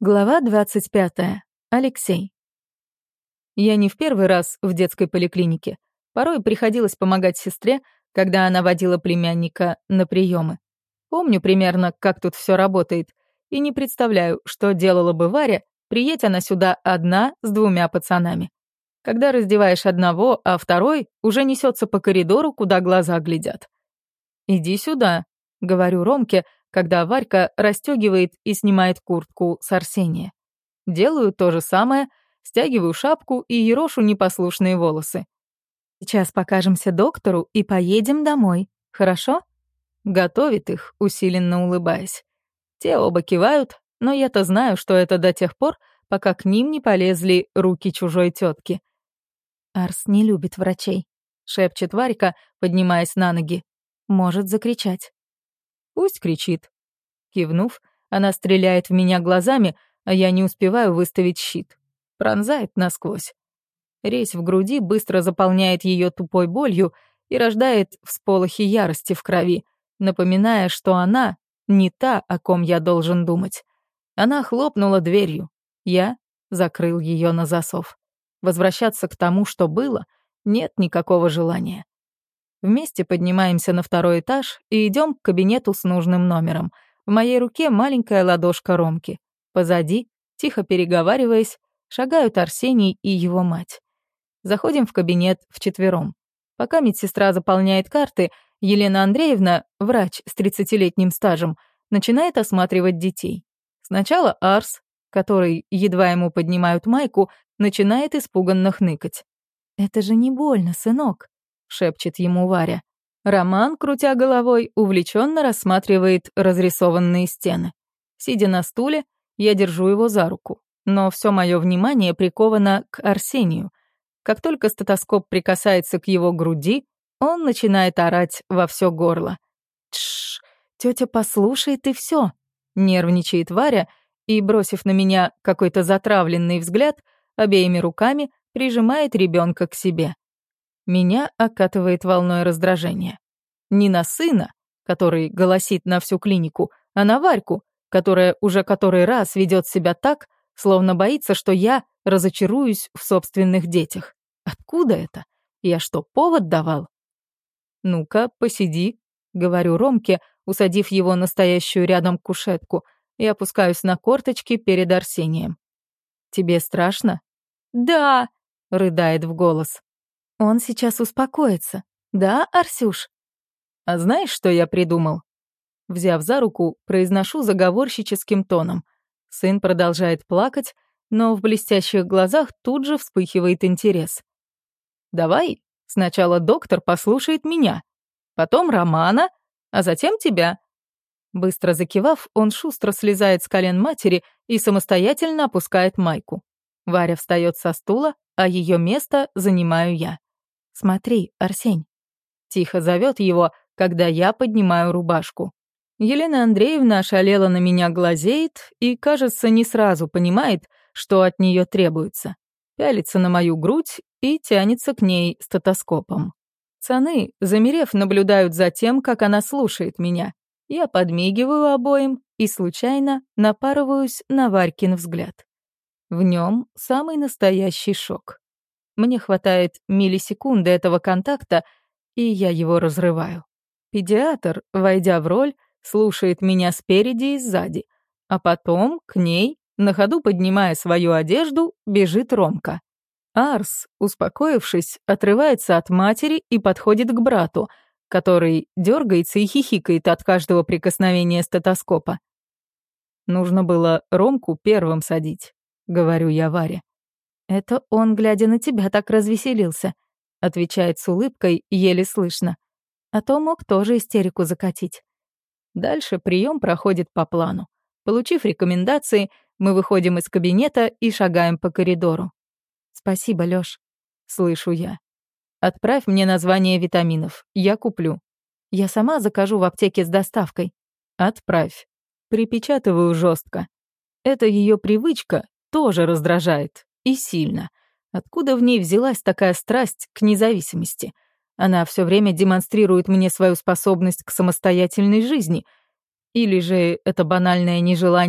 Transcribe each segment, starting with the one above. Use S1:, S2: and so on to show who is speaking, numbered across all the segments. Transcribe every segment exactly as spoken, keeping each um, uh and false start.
S1: Глава двадцать пятая. Алексей. Я не в первый раз в детской поликлинике. Порой приходилось помогать сестре, когда она водила племянника на приемы. Помню примерно, как тут все работает, и не представляю, что делала бы Варя, приедь она сюда одна с двумя пацанами. Когда раздеваешь одного, а второй уже несется по коридору, куда глаза глядят. «Иди сюда», — говорю Ромке, когда Варька расстегивает и снимает куртку с Арсения. Делаю то же самое, стягиваю шапку и ерошу непослушные волосы. «Сейчас покажемся доктору и поедем домой, хорошо?» Готовит их, усиленно улыбаясь. Те оба кивают, но я-то знаю, что это до тех пор, пока к ним не полезли руки чужой тетки. «Арс не любит врачей», — шепчет Варька, поднимаясь на ноги. «Может закричать». «Пусть кричит». Кивнув, она стреляет в меня глазами, а я не успеваю выставить щит. Пронзает насквозь. Резь в груди быстро заполняет ее тупой болью и рождает всполохи ярости в крови, напоминая, что она не та, о ком я должен думать. Она хлопнула дверью. Я закрыл ее на засов. Возвращаться к тому, что было, нет никакого желания. Вместе поднимаемся на второй этаж и идем к кабинету с нужным номером. В моей руке маленькая ладошка Ромки. Позади, тихо переговариваясь, шагают Арсений и его мать. Заходим в кабинет вчетвером. Пока медсестра заполняет карты, Елена Андреевна, врач с тридцатилетним стажем, начинает осматривать детей. Сначала Арс, который, едва ему поднимают майку, начинает испуганно хныкать. «Это же не больно, сынок», — шепчет ему Варя. Роман, крутя головой, увлеченно рассматривает разрисованные стены. Сидя на стуле, я держу его за руку, но все мое внимание приковано к Арсению. Как только стетоскоп прикасается к его груди, он начинает орать во все горло. «Тш, тетя послушает и все», — нервничает Варя и, бросив на меня какой-то затравленный взгляд, обеими руками прижимает ребенка к себе. Меня окатывает волной раздражения. Не на сына, который голосит на всю клинику, а на Варьку, которая уже который раз ведет себя так, словно боится, что я разочаруюсь в собственных детях. Откуда это? Я что, повод давал? «Ну-ка, посиди», — говорю Ромке, усадив его настоящую рядом кушетку, и опускаюсь на корточки перед Арсением. «Тебе страшно?» «Да», — рыдает в голос. «Он сейчас успокоится. Да, Арсюш?» «А знаешь, что я придумал?» Взяв за руку, произношу заговорщическим тоном. Сын продолжает плакать, но в блестящих глазах тут же вспыхивает интерес. «Давай сначала доктор послушает меня, потом Романа, а затем тебя». Быстро закивав, он шустро слезает с колен матери и самостоятельно опускает майку. Варя встает со стула, а ее место занимаю я. «Смотри, Арсень». Тихо зовет его, когда я поднимаю рубашку. Елена Андреевна ошалела на меня глазеет и, кажется, не сразу понимает, что от нее требуется. Пялится на мою грудь и тянется к ней стетоскопом. Пацаны, замерев, наблюдают за тем, как она слушает меня. Я подмигиваю обоим и случайно напарываюсь на Варькин взгляд. В нем самый настоящий шок. Мне хватает миллисекунды этого контакта, и я его разрываю. Педиатр, войдя в роль, слушает меня спереди и сзади, а потом к ней, на ходу поднимая свою одежду, бежит Ромка. Арс, успокоившись, отрывается от матери и подходит к брату, который дергается и хихикает от каждого прикосновения стетоскопа. «Нужно было Ромку первым садить», — говорю я Варе. «Это он, глядя на тебя, так развеселился», — отвечает с улыбкой, еле слышно. «А то мог тоже истерику закатить». Дальше прием проходит по плану. Получив рекомендации, мы выходим из кабинета и шагаем по коридору. «Спасибо, Лёш», — слышу я. «Отправь мне название витаминов, я куплю. Я сама закажу в аптеке с доставкой». «Отправь». Припечатываю жестко. Эта ее привычка тоже раздражает. И сильно. Откуда в ней взялась такая страсть к независимости? Она все время демонстрирует мне свою способность к самостоятельной жизни. Или же это банальное нежелание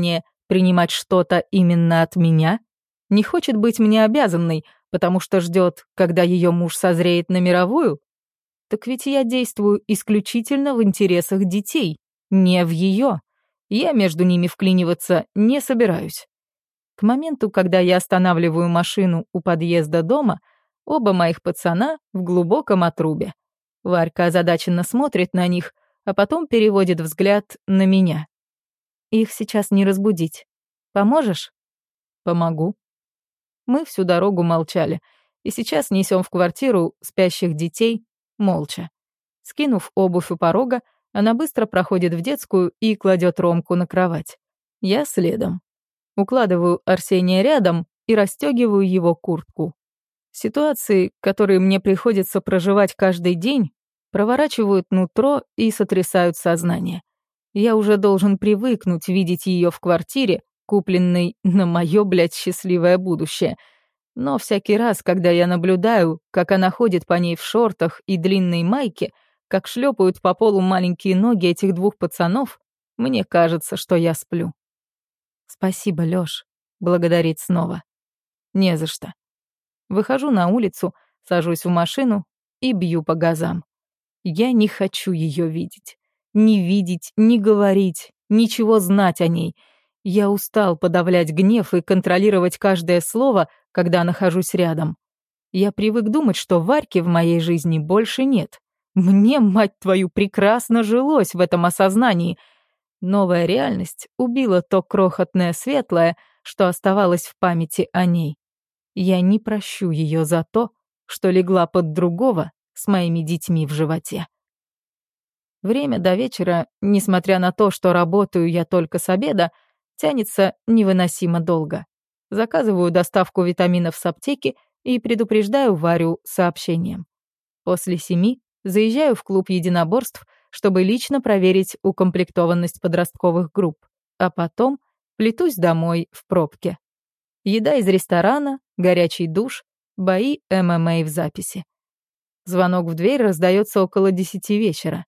S1: принимать что-то именно от меня? Не хочет быть мне обязанной, потому что ждет, когда ее муж созреет на мировую? Так ведь я действую исключительно в интересах детей, не в ее. Я между ними вклиниваться не собираюсь. К моменту, когда я останавливаю машину у подъезда дома, оба моих пацана в глубоком отрубе. Варька озадаченно смотрит на них, а потом переводит взгляд на меня. Их сейчас не разбудить. Поможешь? Помогу. Мы всю дорогу молчали, и сейчас несем в квартиру спящих детей молча. Скинув обувь у порога, она быстро проходит в детскую и кладет Ромку на кровать. Я следом. Укладываю Арсения рядом и расстегиваю его куртку. Ситуации, которые мне приходится проживать каждый день, проворачивают нутро и сотрясают сознание. Я уже должен привыкнуть видеть ее в квартире, купленной на мое, блядь, счастливое будущее. Но всякий раз, когда я наблюдаю, как она ходит по ней в шортах и длинной майке, как шлепают по полу маленькие ноги этих двух пацанов, мне кажется, что я сплю. «Спасибо, Лёш», — благодарит снова. «Не за что». Выхожу на улицу, сажусь в машину и бью по газам. Я не хочу ее видеть. Не видеть, не говорить, ничего знать о ней. Я устал подавлять гнев и контролировать каждое слово, когда нахожусь рядом. Я привык думать, что Варьки в моей жизни больше нет. Мне, мать твою, прекрасно жилось в этом осознании. Новая реальность убила то крохотное светлое, что оставалось в памяти о ней. Я не прощу ее за то, что легла под другого с моими детьми в животе. Время до вечера, несмотря на то, что работаю я только с обеда, тянется невыносимо долго. Заказываю доставку витаминов с аптеки и предупреждаю Варю сообщением. После семи заезжаю в клуб единоборств, чтобы лично проверить укомплектованность подростковых групп, а потом плетусь домой в пробке. Еда из ресторана, горячий душ, бои эм эм а в записи. Звонок в дверь раздается около десяти вечера.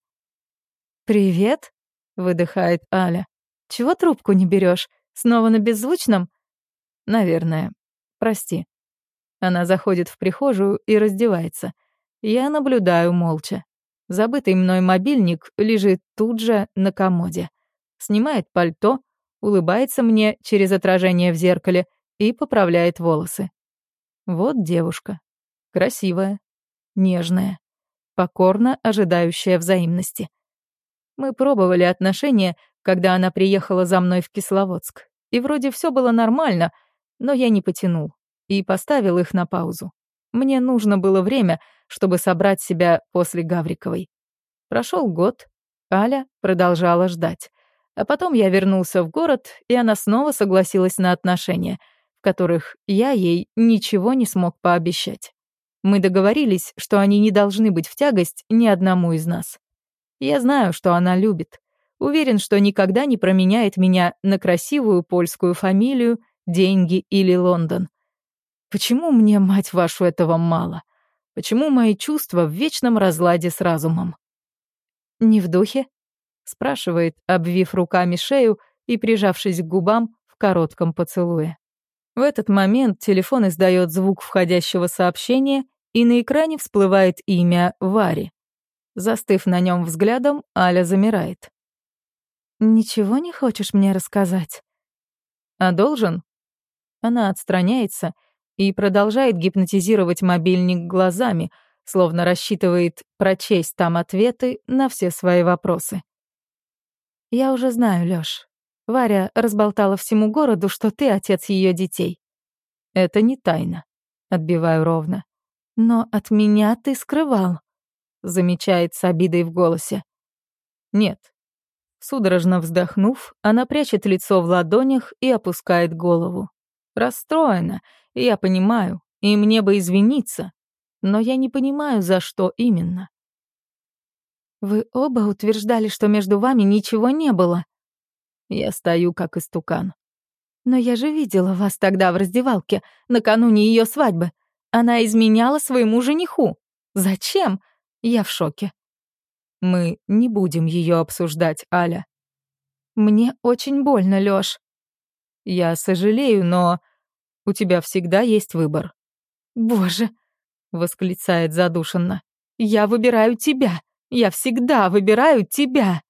S1: «Привет», — выдыхает Аля. «Чего трубку не берешь? Снова на беззвучном?» «Наверное. Прости». Она заходит в прихожую и раздевается. Я наблюдаю молча. Забытый мной мобильник лежит тут же на комоде. Снимает пальто, улыбается мне через отражение в зеркале и поправляет волосы. Вот девушка. Красивая, нежная, покорно ожидающая взаимности. Мы пробовали отношения, когда она приехала за мной в Кисловодск. И вроде все было нормально, но я не потянул и поставил их на паузу. Мне нужно было время, чтобы собрать себя после Гавриковой. Прошел год, Аля продолжала ждать. А потом я вернулся в город, и она снова согласилась на отношения, в которых я ей ничего не смог пообещать. Мы договорились, что они не должны быть в тягость ни одному из нас. Я знаю, что она любит. Уверен, что никогда не променяет меня на красивую польскую фамилию, деньги или Лондон. Почему мне, мать вашу, этого мало? Почему мои чувства в вечном разладе с разумом? «Не в духе?» — спрашивает, обвив руками шею и прижавшись к губам в коротком поцелуе. В этот момент телефон издает звук входящего сообщения, и на экране всплывает имя Вари. Застыв на нем взглядом, Аля замирает. «Ничего не хочешь мне рассказать?» «А должен?» Она отстраняется и продолжает гипнотизировать мобильник глазами, словно рассчитывает прочесть там ответы на все свои вопросы. «Я уже знаю, Лёш. Варя разболтала всему городу, что ты отец её детей». «Это не тайна», — отбиваю ровно. «Но от меня ты скрывал», — замечает с обидой в голосе. «Нет». Судорожно вздохнув, она прячет лицо в ладонях и опускает голову. Расстроена, я понимаю, и мне бы извиниться, но я не понимаю, за что именно. «Вы оба утверждали, что между вами ничего не было». Я стою, как истукан. «Но я же видела вас тогда в раздевалке, накануне её свадьбы. Она изменяла своему жениху. Зачем?» Я в шоке. «Мы не будем её обсуждать, Аля». «Мне очень больно, Лёш». Я сожалею, но у тебя всегда есть выбор. «Боже!» — восклицает задушенно. «Я выбираю тебя! Я всегда выбираю тебя!»